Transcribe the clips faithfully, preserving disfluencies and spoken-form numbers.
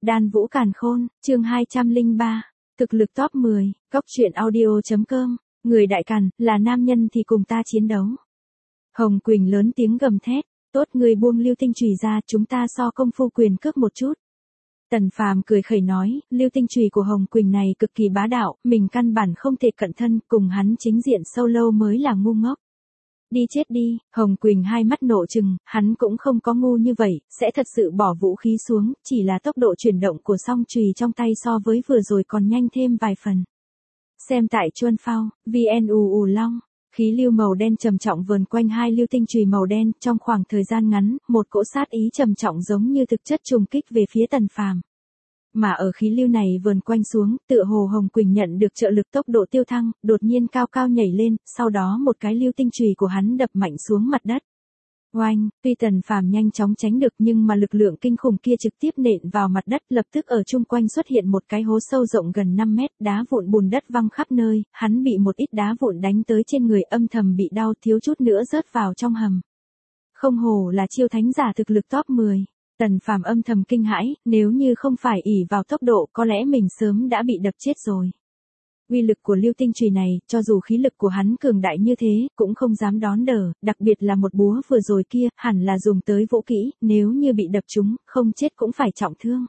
Đan Vũ Càn Khôn, chương hai trăm lẻ ba. Thực lực top mười, Cóc Truyện Audio chấm com. Người đại càn, là nam nhân thì cùng ta chiến đấu. Hồng Quỳnh lớn tiếng gầm thét, tốt người buông Lưu Tinh chùy ra, chúng ta so công phu quyền cước một chút. Tần Phàm cười khẩy nói, Lưu Tinh chùy của Hồng Quỳnh này cực kỳ bá đạo, mình căn bản không thể cận thân, cùng hắn chính diện solo mới là ngu ngốc. Đi chết đi, Hồng Quỳnh hai mắt nộ trừng, hắn cũng không có ngu như vậy, sẽ thật sự bỏ vũ khí xuống, chỉ là tốc độ chuyển động của song chùy trong tay so với vừa rồi còn nhanh thêm vài phần. Xem tại Chuân Phao, vn ù ù long, khí lưu màu đen trầm trọng vờn quanh hai lưu tinh chùy màu đen, trong khoảng thời gian ngắn, một cỗ sát ý trầm trọng giống như thực chất trùng kích về phía Tần Phàm. Mà ở khí lưu này vờn quanh xuống, tựa hồ Hồng Quỳnh nhận được trợ lực tốc độ tiêu thăng, đột nhiên cao cao nhảy lên, sau đó một cái lưu tinh chùy của hắn đập mạnh xuống mặt đất. Oanh, tuy Tần Phàm nhanh chóng tránh được nhưng mà lực lượng kinh khủng kia trực tiếp nện vào mặt đất, lập tức ở chung quanh xuất hiện một cái hố sâu rộng gần năm mét, đá vụn bùn đất văng khắp nơi, hắn bị một ít đá vụn đánh tới trên người, âm thầm bị đau, thiếu chút nữa rớt vào trong hầm. Không hổ là chiêu thánh giả thực lực top mười. Tần Phàm âm thầm kinh hãi, nếu như không phải ỷ vào tốc độ, có lẽ mình sớm đã bị đập chết rồi. Uy lực của lưu tinh chùy này, cho dù khí lực của hắn cường đại như thế, cũng không dám đón đỡ, đặc biệt là một búa vừa rồi kia, hẳn là dùng tới vũ kỹ, nếu như bị đập trúng, không chết cũng phải trọng thương.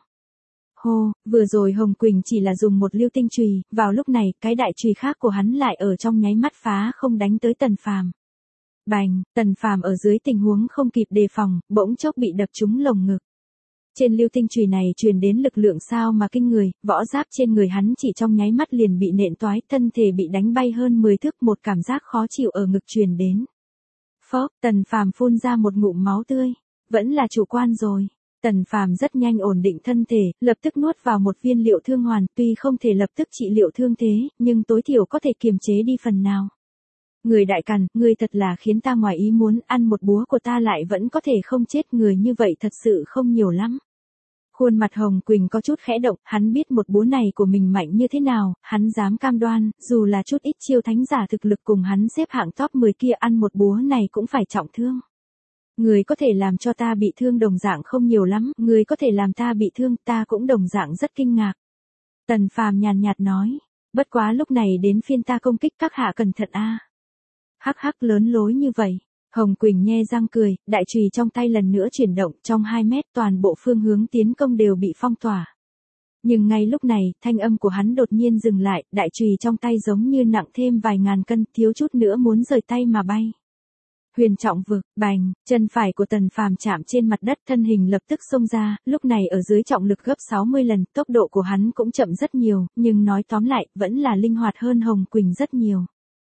Hô, vừa rồi Hồng Quỳnh chỉ là dùng một lưu tinh chùy, vào lúc này, cái đại chùy khác của hắn lại ở trong nháy mắt phá không đánh tới Tần Phàm. Bành, Tần Phàm ở dưới tình huống không kịp đề phòng, bỗng chốc bị đập trúng lồng ngực. Trên lưu tinh chùy này truyền đến lực lượng sao mà kinh người, võ giáp trên người hắn chỉ trong nháy mắt liền bị nện toái, thân thể bị đánh bay hơn mười thước, một cảm giác khó chịu ở ngực truyền đến. Phốc, Tần Phàm phun ra một ngụm máu tươi, vẫn là chủ quan rồi. Tần Phàm rất nhanh ổn định thân thể, lập tức nuốt vào một viên liệu thương hoàn, tuy không thể lập tức trị liệu thương thế, nhưng tối thiểu có thể kiềm chế đi phần nào. Người đại càn, người thật là khiến ta ngoài ý muốn, ăn một búa của ta lại vẫn có thể không chết, người như vậy thật sự không nhiều lắm. Khuôn mặt Hồng Quỳnh có chút khẽ động, hắn biết một búa này của mình mạnh như thế nào, hắn dám cam đoan, dù là chút ít chiêu thánh giả thực lực cùng hắn xếp hạng top mười kia ăn một búa này cũng phải trọng thương. Người có thể làm cho ta bị thương đồng dạng không nhiều lắm, người có thể làm ta bị thương, ta cũng đồng dạng rất kinh ngạc. Tần Phàm nhàn nhạt nói, bất quá lúc này đến phiên ta công kích, các hạ cẩn thận a. Hắc hắc, lớn lối như vậy. Hồng Quỳnh nhe răng cười, đại chùy trong tay lần nữa chuyển động, trong hai mét toàn bộ phương hướng tiến công đều bị phong tỏa. Nhưng ngay lúc này, thanh âm của hắn đột nhiên dừng lại, đại chùy trong tay giống như nặng thêm vài ngàn cân, thiếu chút nữa muốn rời tay mà bay. Huyền trọng vực, bành, chân phải của Tần Phàm chạm trên mặt đất, thân hình lập tức xông ra, lúc này ở dưới trọng lực gấp sáu mươi lần, tốc độ của hắn cũng chậm rất nhiều, nhưng nói tóm lại, vẫn là linh hoạt hơn Hồng Quỳnh rất nhiều.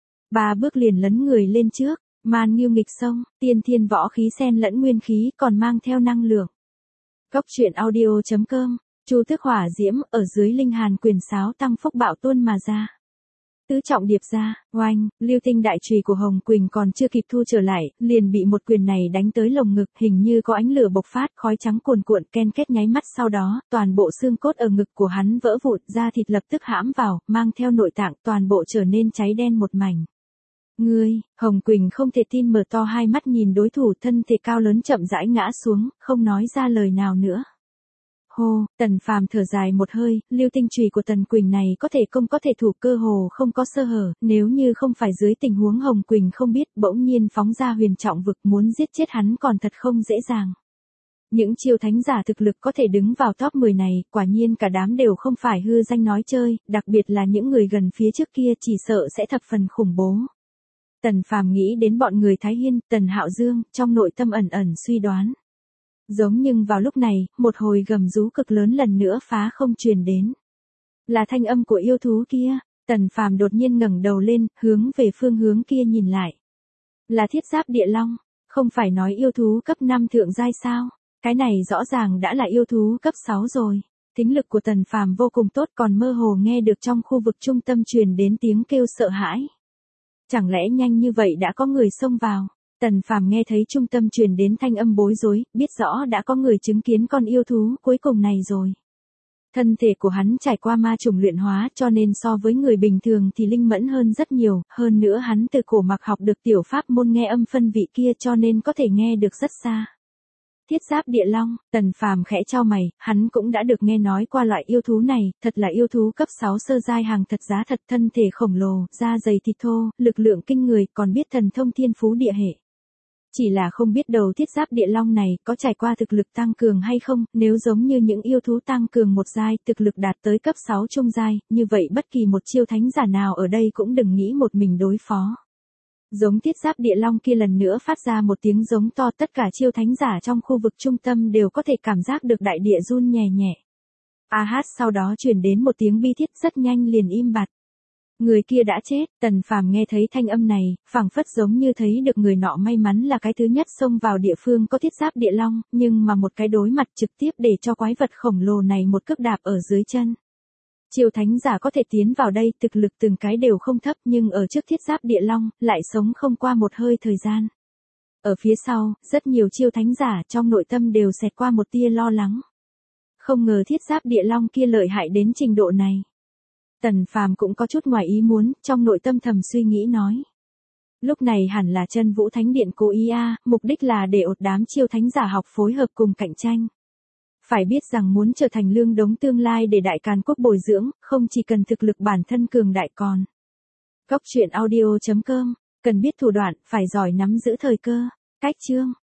Ba bước liền lấn người lên trước, man nghiêu nghịch sông, tiên thiên võ khí xen lẫn nguyên khí, còn mang theo năng lượng. Cóc Truyện Audio chấm com, Chu Tước Hỏa Diễm, ở dưới linh hàn quyền sáo tăng phúc bạo tuôn mà ra. Tứ trọng điệp ra, oanh, lưu tinh đại chùy của Hồng Quỳnh còn chưa kịp thu trở lại, liền bị một quyền này đánh tới lồng ngực, hình như có ánh lửa bộc phát, khói trắng cuồn cuộn ken kết nháy mắt, sau đó, toàn bộ xương cốt ở ngực của hắn vỡ vụn, da thịt lập tức hãm vào, mang theo nội tạng, toàn bộ trở nên cháy đen một mảnh. Ngươi, Hồng Quỳnh không thể tin, mở to hai mắt nhìn đối thủ, thân thể cao lớn chậm rãi ngã xuống, không nói ra lời nào nữa. Hô, Tần Phàm thở dài một hơi, lưu tinh chùy của Tần Quỳnh này có thể công có thể thủ, cơ hồ không có sơ hở, nếu như không phải dưới tình huống Hồng Quỳnh không biết, bỗng nhiên phóng ra huyền trọng vực muốn giết chết hắn còn thật không dễ dàng. Những chiêu thánh giả thực lực có thể đứng vào top mười này, quả nhiên cả đám đều không phải hư danh nói chơi, đặc biệt là những người gần phía trước kia chỉ sợ sẽ thập phần khủng bố. Tần Phàm nghĩ đến bọn người Thái Hiên, Tần Hạo Dương, trong nội tâm ẩn ẩn suy đoán. Giống nhưng vào lúc này, một hồi gầm rú cực lớn lần nữa phá không truyền đến. Là thanh âm của yêu thú kia, Tần Phàm đột nhiên ngẩng đầu lên, hướng về phương hướng kia nhìn lại. Là Thiết Giáp Địa Long, không phải nói yêu thú cấp năm thượng giai sao, cái này rõ ràng đã là yêu thú cấp sáu rồi. Thính lực của Tần Phàm vô cùng tốt, còn mơ hồ nghe được trong khu vực trung tâm truyền đến tiếng kêu sợ hãi. Chẳng lẽ nhanh như vậy đã có người xông vào? Tần Phàm nghe thấy trung tâm truyền đến thanh âm bối rối, biết rõ đã có người chứng kiến con yêu thú cuối cùng này rồi. Thân thể của hắn trải qua ma trùng luyện hóa, cho nên so với người bình thường thì linh mẫn hơn rất nhiều, hơn nữa hắn từ cổ mặc học được tiểu pháp môn nghe âm phân vị kia, cho nên có thể nghe được rất xa. Thiết giáp địa long, Tần Phàm khẽ chau mày, hắn cũng đã được nghe nói qua loại yêu thú này, thật là yêu thú cấp sáu sơ giai hàng thật giá thật, thân thể khổng lồ, da dày thịt thô, lực lượng kinh người, còn biết thần thông thiên phú địa hệ. Chỉ là không biết đầu thiết giáp địa long này có trải qua thực lực tăng cường hay không, nếu giống như những yêu thú tăng cường một giai, thực lực đạt tới cấp sáu trung giai, như vậy bất kỳ một chiêu thánh giả nào ở đây cũng đừng nghĩ một mình đối phó. Giống thiết giáp địa long kia lần nữa phát ra một tiếng giống to, tất cả chiêu thánh giả trong khu vực trung tâm đều có thể cảm giác được đại địa run nhẹ nhẹ. A hát sau đó truyền đến một tiếng bi thiết, rất nhanh liền im bặt. Người kia đã chết, Tần Phàm nghe thấy thanh âm này, phảng phất giống như thấy được người nọ may mắn là cái thứ nhất xông vào địa phương có thiết giáp địa long, nhưng mà một cái đối mặt trực tiếp để cho quái vật khổng lồ này một cước đạp ở dưới chân. Chiêu thánh giả có thể tiến vào đây, thực lực từng cái đều không thấp, nhưng ở trước thiết giáp địa long, lại sống không qua một hơi thời gian. Ở phía sau, rất nhiều chiêu thánh giả trong nội tâm đều xẹt qua một tia lo lắng. Không ngờ thiết giáp địa long kia lợi hại đến trình độ này. Tần Phàm cũng có chút ngoài ý muốn, trong nội tâm thầm suy nghĩ nói. Lúc này hẳn là Chân Vũ Thánh Điện cố ý a, mục đích là để ột đám chiêu thánh giả học phối hợp cùng cạnh tranh. Phải biết rằng muốn trở thành lương đống tương lai để Đại Càn Quốc bồi dưỡng, không chỉ cần thực lực bản thân cường đại còn. Góc truyện audio chấm com, cần biết thủ đoạn, phải giỏi nắm giữ thời cơ. Cách chương.